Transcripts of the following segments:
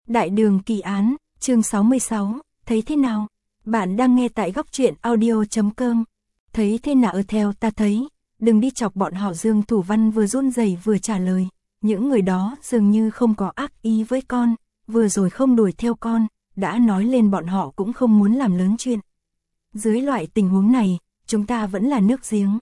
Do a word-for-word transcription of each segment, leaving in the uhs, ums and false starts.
Đại đường kỳ án, chương sáu mươi sáu, thấy thế nào? Bạn đang nghe tại góc truyện audio chấm com. Thấy thế nào? Theo ta thấy, đừng đi chọc bọn họ. Dương Thủ Văn vừa run rẩy vừa trả lời, những người đó dường như không có ác ý với con, vừa rồi không đuổi theo con, đã nói lên bọn họ cũng không muốn làm lớn chuyện. Dưới loại tình huống này, chúng ta vẫn là nước giếng.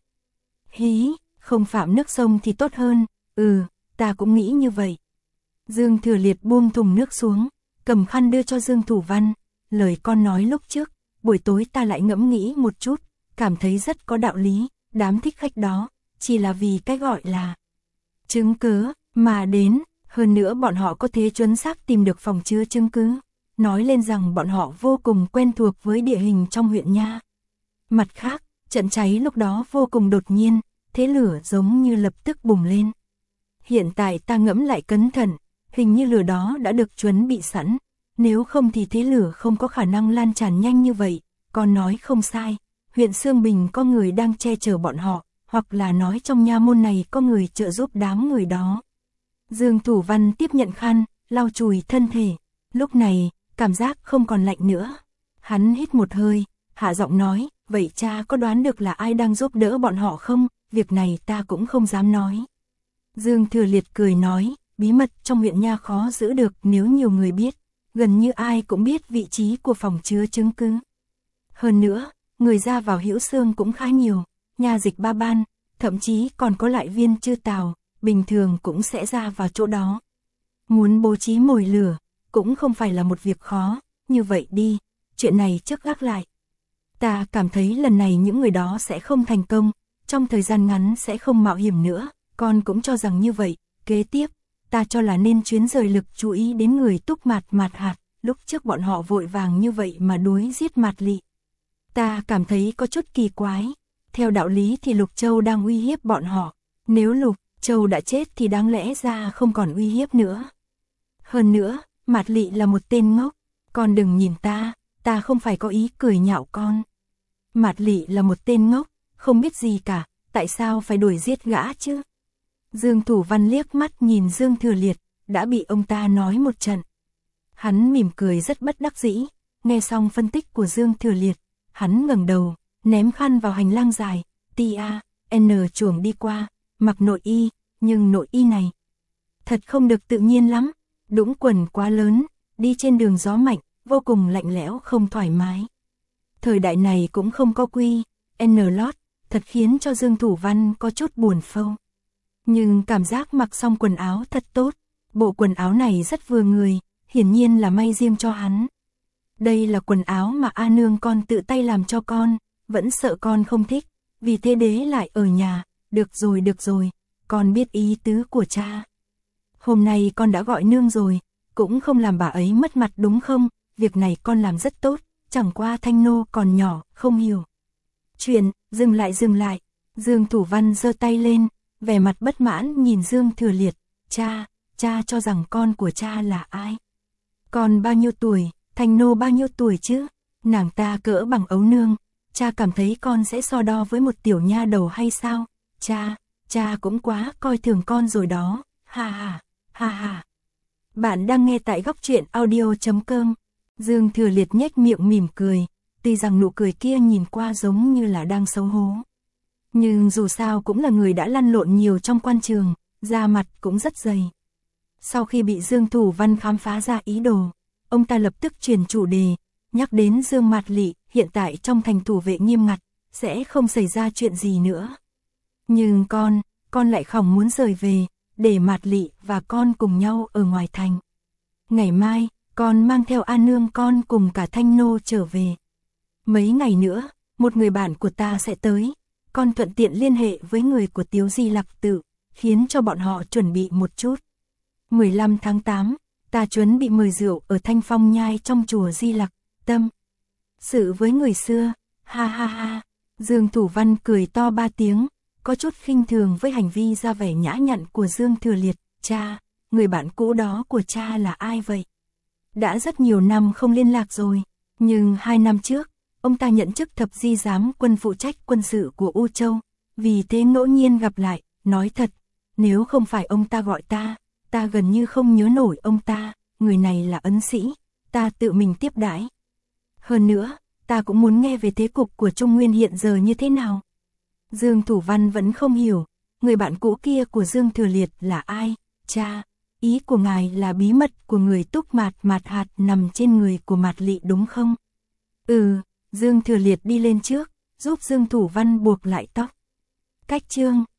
Hí, không phạm nước sông thì tốt hơn, ừ, ta cũng nghĩ như vậy. Dương Thừa Liệt buông thùng nước xuống, cầm khăn đưa cho Dương Thủ Văn, lời con nói lúc trước, buổi tối ta lại ngẫm nghĩ một chút, cảm thấy rất có đạo lý, đám thích khách đó, chỉ là vì cái gọi là chứng cứ mà đến, hơn nữa bọn họ có thể chuẩn xác tìm được phòng chứa chứng cứ, nói lên rằng bọn họ vô cùng quen thuộc với địa hình trong huyện nha. Mặt khác, trận cháy lúc đó vô cùng đột nhiên, thế lửa giống như lập tức bùng lên. Hiện tại ta ngẫm lại cẩn thận, hình như lửa đó đã được chuẩn bị sẵn, nếu không thì thế lửa không có khả năng lan tràn nhanh như vậy, con nói không sai, huyện Sương Bình có người đang che chở bọn họ, hoặc là nói trong nha môn này có người trợ giúp đám người đó. Dương Thủ Văn tiếp nhận khăn, lau chùi thân thể, lúc này, cảm giác không còn lạnh nữa. Hắn hít một hơi, hạ giọng nói, vậy cha có đoán được là ai đang giúp đỡ bọn họ không? Việc này ta cũng không dám nói. Dương Thừa Liệt cười nói, bí mật trong huyện nha khó giữ được, nếu nhiều người biết, gần như ai cũng biết vị trí của phòng chứa chứng cứ. Hơn nữa, người ra vào Hữu Xương cũng khá nhiều, nha dịch Ba Ban, thậm chí còn có lại viên Chư Tào, bình thường cũng sẽ ra vào chỗ đó. Muốn bố trí mồi lửa, cũng không phải là một việc khó, như vậy đi, chuyện này trước gác lại. Ta cảm thấy lần này những người đó sẽ không thành công, trong thời gian ngắn sẽ không mạo hiểm nữa, con cũng cho rằng như vậy. Kế tiếp, ta cho là nên chuyến rời lực chú ý đến người Túc Mạt Mạt Hạt, lúc trước bọn họ vội vàng như vậy mà đuổi giết Mạt Lị. Ta cảm thấy có chút kỳ quái, theo đạo lý thì Lục Châu đang uy hiếp bọn họ, nếu Lục Châu đã chết thì đáng lẽ ra không còn uy hiếp nữa. Hơn nữa, Mạt Lị là một tên ngốc, con đừng nhìn ta, ta không phải có ý cười nhạo con. Mạt Lị là một tên ngốc, không biết gì cả, tại sao phải đuổi giết gã chứ? Dương Thủ Văn liếc mắt nhìn Dương Thừa Liệt, đã bị ông ta nói một trận. Hắn mỉm cười rất bất đắc dĩ, nghe xong phân tích của Dương Thừa Liệt, hắn ngẩng đầu, ném khăn vào hành lang dài, Tia, N chuồng đi qua, mặc nội y, nhưng nội y này thật không được tự nhiên lắm, đũng quần quá lớn, đi trên đường gió mạnh, vô cùng lạnh lẽo không thoải mái. Thời đại này cũng không có quy, N lót, thật khiến cho Dương Thủ Văn có chút buồn phâu. Nhưng cảm giác mặc xong quần áo thật tốt, bộ quần áo này rất vừa người, hiển nhiên là may riêng cho hắn. Đây là quần áo mà A Nương con tự tay làm cho con, vẫn sợ con không thích, vì thế đế lại ở nhà, được rồi được rồi, con biết ý tứ của cha. Hôm nay con đã gọi nương rồi, cũng không làm bà ấy mất mặt đúng không, việc này con làm rất tốt, chẳng qua Thanh Nô còn nhỏ, không hiểu. Chuyện, dừng lại dừng lại, Dương Thủ Văn giơ tay lên, vẻ mặt bất mãn nhìn Dương Thừa Liệt, cha, cha cho rằng con của cha là ai? Con bao nhiêu tuổi, Thanh Nô bao nhiêu tuổi chứ? Nàng ta cỡ bằng ấu nương, cha cảm thấy con sẽ so đo với một tiểu nha đầu hay sao? Cha, cha cũng quá coi thường con rồi đó, ha ha, ha ha. Bạn đang nghe tại góc truyện audio chấm com. Dương Thừa Liệt nhếch miệng mỉm cười, tuy rằng nụ cười kia nhìn qua giống như là đang xấu hổ. Nhưng dù sao cũng là người đã lăn lộn nhiều trong quan trường, da mặt cũng rất dày. Sau khi bị Dương Thủ Văn khám phá ra ý đồ, ông ta lập tức chuyển chủ đề, nhắc đến Dương Mạt Lị hiện tại trong thành thủ vệ nghiêm ngặt, sẽ không xảy ra chuyện gì nữa. Nhưng con, con lại không muốn rời về, để Mạt Lị và con cùng nhau ở ngoài thành. Ngày mai, con mang theo A Nương con cùng cả Thanh Nô trở về. Mấy ngày nữa, một người bạn của ta sẽ tới, con thuận tiện liên hệ với người của Tiếu Di Lặc Tự, khiến cho bọn họ chuẩn bị một chút. mười lăm tháng tám, ta chuẩn bị mời rượu ở Thanh Phong Nhai trong chùa Di Lặc Tâm. Sự với người xưa, ha ha ha, Dương Thủ Văn cười to ba tiếng, có chút khinh thường với hành vi ra vẻ nhã nhặn của Dương Thừa Liệt. Cha, người bạn cũ đó của cha là ai vậy? Đã rất nhiều năm không liên lạc rồi, nhưng hai năm trước, ông ta nhận chức thập di giám quân phụ trách quân sự của U Châu, vì thế ngẫu nhiên gặp lại, nói thật, nếu không phải ông ta gọi ta, ta gần như không nhớ nổi ông ta, người này là ấn sĩ, ta tự mình tiếp đãi. Hơn nữa, ta cũng muốn nghe về thế cục của Trung Nguyên hiện giờ như thế nào. Dương Thủ Văn vẫn không hiểu, người bạn cũ kia của Dương Thừa Liệt là ai, cha, ý của ngài là bí mật của người Túc Mạt Mạt Hạt nằm trên người của Mạt Lị đúng không? Ừ, Dương Thừa Liệt đi lên trước, giúp Dương Thủ Văn buộc lại tóc. Cách chương